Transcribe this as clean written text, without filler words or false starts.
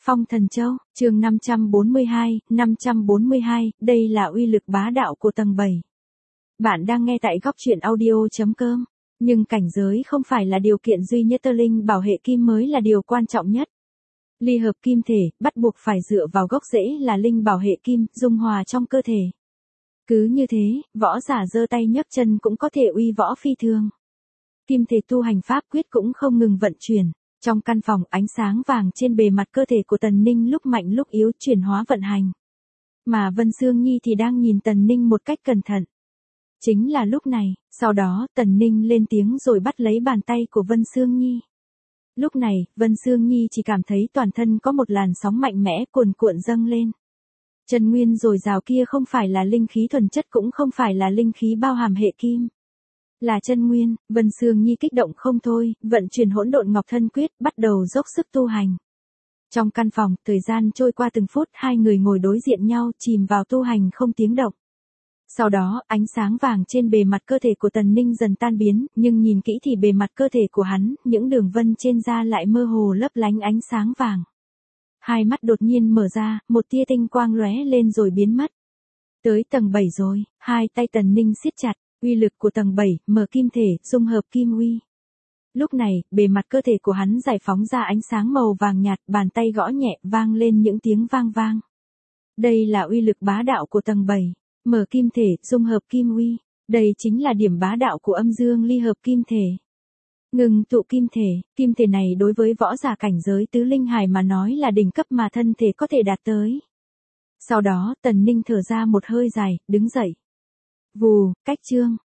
Phong Thần Châu, chương 542, đây là uy lực bá đạo của tầng 7. Bạn đang nghe tại góc truyện audio.com, nhưng cảnh giới không phải là điều kiện duy nhất, tơ linh bảo hệ kim mới là điều quan trọng nhất. Ly hợp kim thể, bắt buộc phải dựa vào gốc rễ là linh bảo hệ kim, dung hòa trong cơ thể. Cứ như thế, võ giả giơ tay nhấc chân cũng có thể uy võ phi thường. Kim thể tu hành pháp quyết cũng không ngừng vận chuyển. Trong căn phòng, ánh sáng vàng trên bề mặt cơ thể của Tần Ninh lúc mạnh lúc yếu chuyển hóa vận hành. Mà Vân Sương Nhi thì đang nhìn Tần Ninh một cách cẩn thận. Chính là lúc này, sau đó Tần Ninh lên tiếng rồi bắt lấy bàn tay của Vân Sương Nhi. Lúc này, Vân Sương Nhi chỉ cảm thấy toàn thân có một làn sóng mạnh mẽ cuồn cuộn dâng lên. Chân nguyên dồi dào kia không phải là linh khí thuần chất, cũng không phải là linh khí bao hàm hệ kim. Là chân nguyên. Vân Sương Nhi kích động không thôi, vận chuyển hỗn độn ngọc thân quyết, bắt đầu dốc sức tu hành. Trong căn phòng, thời gian trôi qua từng phút, hai người ngồi đối diện nhau, chìm vào tu hành không tiếng động. Sau đó, ánh sáng vàng trên bề mặt cơ thể của Tần Ninh dần tan biến, nhưng nhìn kỹ thì bề mặt cơ thể của hắn, những đường vân trên da lại mơ hồ lấp lánh ánh sáng vàng. Hai mắt đột nhiên mở ra, một tia tinh quang lóe lên rồi biến mất. Tới tầng 7 rồi, hai tay Tần Ninh siết chặt. Uy lực của tầng 7, mở kim thể, dung hợp kim uy. Lúc này, bề mặt cơ thể của hắn giải phóng ra ánh sáng màu vàng nhạt, bàn tay gõ nhẹ, vang lên những tiếng vang vang. Đây là uy lực bá đạo của tầng 7, mở kim thể, dung hợp kim uy. Đây chính là điểm bá đạo của âm dương ly hợp kim thể. Ngừng tụ kim thể này đối với võ giả cảnh giới tứ linh hải mà nói là đỉnh cấp mà thân thể có thể đạt tới. Sau đó, Tần Ninh thở ra một hơi dài, đứng dậy. Vù, cách chương,